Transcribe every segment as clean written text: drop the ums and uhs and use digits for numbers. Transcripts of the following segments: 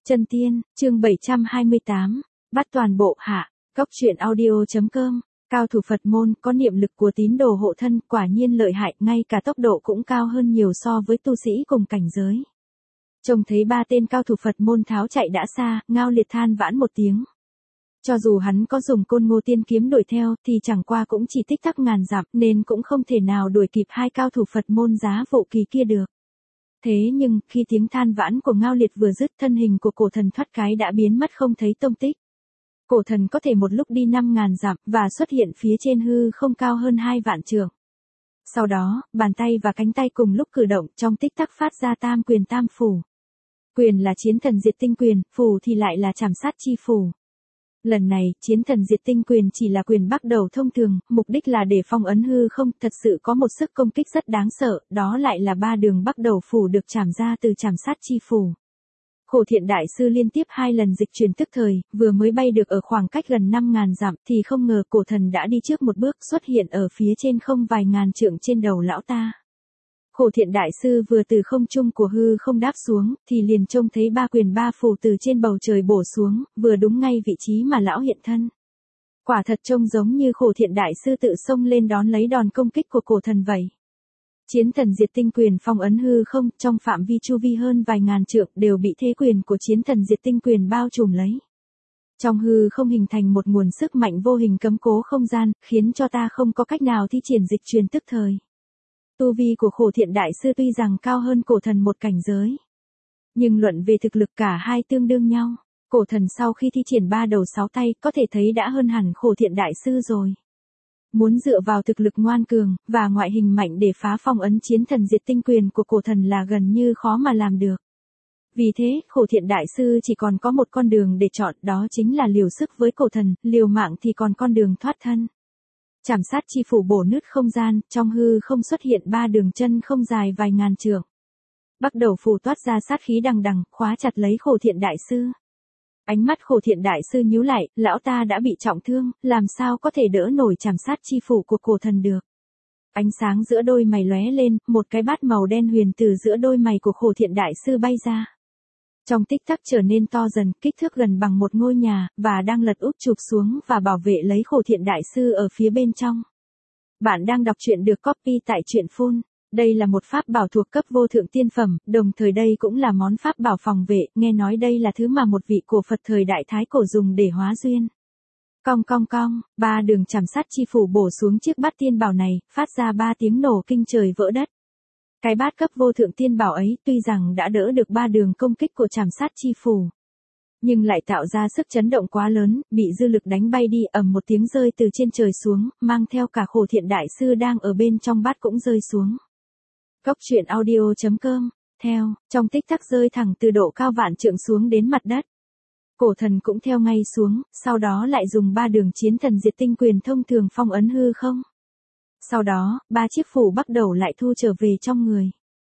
Chân tiên, chương 728, bắt toàn bộ hạ, góc truyện audio.com, cao thủ Phật môn có niệm lực của tín đồ hộ thân quả nhiên lợi hại, ngay cả tốc độ cũng cao hơn nhiều so với tu sĩ cùng cảnh giới. Trông thấy ba tên cao thủ Phật môn tháo chạy đã xa, Ngao Liệt than vãn một tiếng. Cho dù hắn có dùng Côn Ngô Tiên kiếm đuổi theo thì chẳng qua cũng chỉ tích tắc ngàn dặm nên cũng không thể nào đuổi kịp hai cao thủ Phật môn giá vụ kỳ kia được. Thế nhưng, khi tiếng than vãn của Ngao Liệt vừa dứt, thân hình của cổ thần thoát cái đã biến mất không thấy tông tích. Cổ thần có thể một lúc đi 5.000 dặm và xuất hiện phía trên hư không cao hơn 2 vạn trượng. Sau đó, bàn tay và cánh tay cùng lúc cử động, trong tích tắc phát ra tam quyền tam phủ. Quyền là chiến thần diệt tinh quyền, phủ thì lại là trảm sát chi phủ. Lần này, chiến thần diệt tinh quyền chỉ là quyền bắt đầu thông thường, mục đích là để phong ấn hư không, thật sự có một sức công kích rất đáng sợ, đó lại là 3 đường bắt đầu phủ được trảm ra từ trảm sát chi phủ. Khổ Thiện Đại Sư liên tiếp 2 lần dịch chuyển tức thời, vừa mới bay được ở khoảng cách gần 5.000 dặm thì không ngờ cổ thần đã đi trước một bước xuất hiện ở phía trên không vài ngàn trượng trên đầu lão ta. Khổ Thiện Đại Sư vừa từ không trung của hư không đáp xuống, thì liền trông thấy 3 quyền 3 phù từ trên bầu trời bổ xuống, vừa đúng ngay vị trí mà lão hiện thân. Quả thật trông giống như Khổ Thiện Đại Sư tự xông lên đón lấy đòn công kích của cổ thần vậy. Chiến thần diệt tinh quyền phong ấn hư không, trong phạm vi chu vi hơn vài ngàn trượng đều bị thế quyền của chiến thần diệt tinh quyền bao trùm lấy. Trong hư không hình thành một nguồn sức mạnh vô hình cấm cố không gian, khiến cho ta không có cách nào thi triển dịch truyền tức thời. Tu vi của Khổ Thiện Đại Sư tuy rằng cao hơn cổ thần một cảnh giới, nhưng luận về thực lực cả hai tương đương nhau. Cổ thần sau khi thi triển 3 đầu 6 tay có thể thấy đã hơn hẳn Khổ Thiện Đại Sư rồi. Muốn dựa vào thực lực ngoan cường và ngoại hình mạnh để phá phong ấn chiến thần diệt tinh quyền của cổ thần là gần như khó mà làm được. Vì thế, Khổ Thiện Đại Sư chỉ còn có một con đường để chọn, đó chính là liều sức với cổ thần, liều mạng thì còn con đường thoát thân. Trảm sát chi phủ bổ nứt không gian, trong hư không xuất hiện 3 đường chân không dài vài ngàn trượng. Bắt đầu phủ toát ra sát khí đằng đằng, khóa chặt lấy Khổ Thiện Đại Sư. Ánh mắt Khổ Thiện Đại Sư nhíu lại, lão ta đã bị trọng thương, làm sao có thể đỡ nổi trảm sát chi phủ của cổ thần được. Ánh sáng giữa đôi mày lóe lên, một cái bát màu đen huyền từ giữa đôi mày của Khổ Thiện Đại Sư bay ra. Trong tích tắc trở nên to dần, kích thước gần bằng một ngôi nhà, và đang lật úp chụp xuống và bảo vệ lấy Khổ Thiện Đại Sư ở phía bên trong. Bạn đang đọc truyện được copy tại truyện phun. Đây là một pháp bảo thuộc cấp vô thượng tiên phẩm, đồng thời đây cũng là món pháp bảo phòng vệ, nghe nói đây là thứ mà một vị cổ Phật thời Đại Thái Cổ dùng để hóa duyên. Cong cong cong, 3 đường trảm sát chi phủ bổ xuống chiếc bát tiên bảo này, phát ra 3 tiếng nổ kinh trời vỡ đất. Cái bát cấp vô thượng tiên bảo ấy tuy rằng đã đỡ được 3 đường công kích của trảm sát chi phủ, nhưng lại tạo ra sức chấn động quá lớn, bị dư lực đánh bay đi, ầm một tiếng rơi từ trên trời xuống, mang theo cả Khổ Thiện Đại Sư đang ở bên trong bát cũng rơi xuống. Góc truyện audio.com, theo, trong tích tắc rơi thẳng từ độ cao vạn trượng xuống đến mặt đất. Cổ thần cũng theo ngay xuống, sau đó lại dùng 3 đường chiến thần diệt tinh quyền thông thường phong ấn hư không. Sau đó, 3 chiếc phủ bắt đầu lại thu trở về trong người.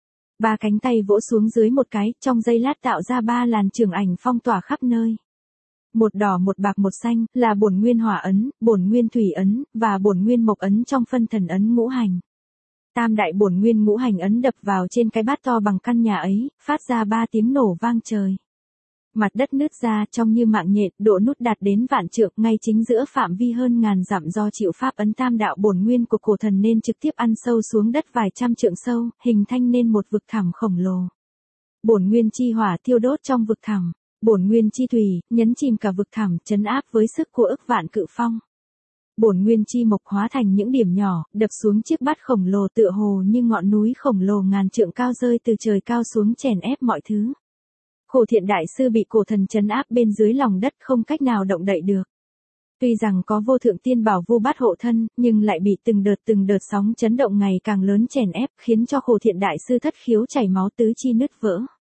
3 cánh tay vỗ xuống dưới một cái, trong giây lát tạo ra 3 làn trường ảnh phong tỏa khắp nơi. Một đỏ một bạc một xanh, là bổn nguyên hỏa ấn, bổn nguyên thủy ấn, và bổn nguyên mộc ấn trong phân thần ấn ngũ hành. Tam đại bổn nguyên ngũ hành ấn đập vào trên cái bát to bằng căn nhà ấy, phát ra 3 tiếng nổ vang trời. Mặt đất nứt ra trông như mạng nhện, độ nút đạt đến vạn trượng, ngay chính giữa phạm vi hơn ngàn dặm do chịu pháp ấn tam đạo bổn nguyên của cổ thần nên trực tiếp ăn sâu xuống đất vài trăm trượng sâu, hình thành nên một vực thẳm khổng lồ. Bổn nguyên chi hỏa thiêu đốt trong vực thẳm, bổn nguyên chi thủy nhấn chìm cả vực thẳm, trấn áp với sức của ức vạn cự phong. Bổn nguyên chi mộc hóa thành những điểm nhỏ, đập xuống chiếc bát khổng lồ tựa hồ như ngọn núi khổng lồ ngàn trượng cao rơi từ trời cao xuống chèn ép mọi thứ. Khổ Thiện Đại Sư bị cổ thần trấn áp bên dưới lòng đất không cách nào động đậy được. Tuy rằng có vô thượng tiên bảo vu bát hộ thân, nhưng lại bị từng đợt sóng chấn động ngày càng lớn chèn ép, khiến cho Khổ Thiện Đại Sư thất khiếu chảy máu tứ chi nứt vỡ.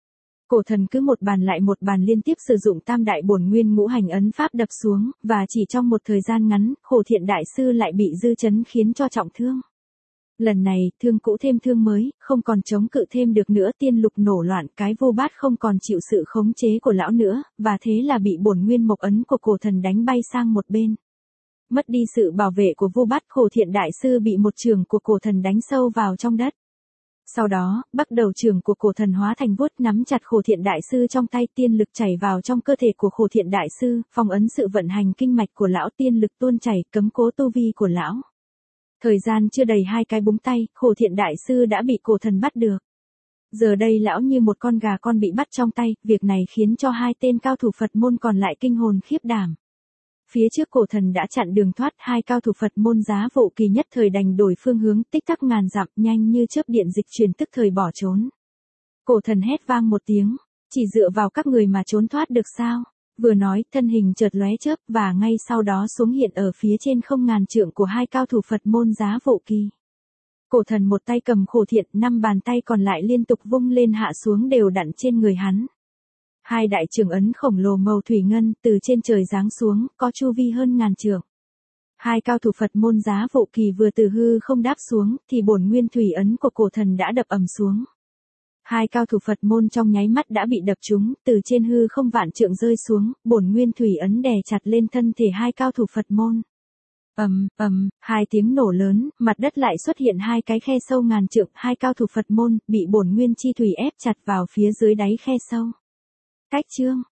Cổ thần cứ một bàn lại một bàn liên tiếp sử dụng tam đại bổn nguyên ngũ hành ấn pháp đập xuống, và chỉ trong một thời gian ngắn, Khổ Thiện Đại Sư lại bị dư chấn khiến cho trọng thương. Lần này, thương cũ thêm thương mới, không còn chống cự thêm được nữa, tiên lục nổ loạn, cái vô bát không còn chịu sự khống chế của lão nữa, và thế là bị bổn nguyên mộc ấn của cổ thần đánh bay sang một bên. Mất đi sự bảo vệ của vô bát, Khổ Thiện Đại Sư bị một chưởng của cổ thần đánh sâu vào trong đất. Sau đó, bắc đầu trưởng của cổ thần hóa thành vuốt nắm chặt Khổ Thiện Đại Sư trong tay, tiên lực chảy vào trong cơ thể của Khổ Thiện Đại Sư, phong ấn sự vận hành kinh mạch của lão, tiên lực tuôn chảy, cấm cố tu vi của lão. Thời gian chưa đầy 2 cái búng tay, Khổ Thiện Đại Sư đã bị cổ thần bắt được. Giờ đây lão như một con gà con bị bắt trong tay, việc này khiến cho 2 tên cao thủ Phật môn còn lại kinh hồn khiếp đảm. Phía trước cổ thần đã chặn đường thoát, 2 cao thủ Phật môn Giá Vô Kỳ nhất thời đành đổi phương hướng, tích tắc ngàn dặm, nhanh như chớp điện dịch chuyển, tức thời bỏ trốn. Cổ thần hét vang một tiếng, chỉ dựa vào các người mà trốn thoát được sao? Vừa nói, thân hình chợt lóe chớp và ngay sau đó xuống hiện ở phía trên không ngàn trượng của 2 cao thủ Phật môn Giá Vô Kỳ. Cổ thần một tay cầm Khổ Thiện, 5 bàn tay còn lại liên tục vung lên hạ xuống đều đặn trên người hắn. 2 đại trường ấn khổng lồ màu thủy ngân từ trên trời giáng xuống, có chu vi hơn ngàn trượng. 2 cao thủ Phật môn Giá Vô Kỳ vừa từ hư không đáp xuống, thì bổn nguyên thủy ấn của cổ thần đã đập ầm xuống. 2 cao thủ Phật môn trong nháy mắt đã bị đập trúng, từ trên hư không vạn trượng rơi xuống, bổn nguyên thủy ấn đè chặt lên thân thể 2 cao thủ Phật môn. Ầm, 2 tiếng nổ lớn, mặt đất lại xuất hiện 2 cái khe sâu ngàn trượng, 2 cao thủ Phật môn bị bổn nguyên chi thủy ép chặt vào phía dưới đáy khe sâu. Cách chương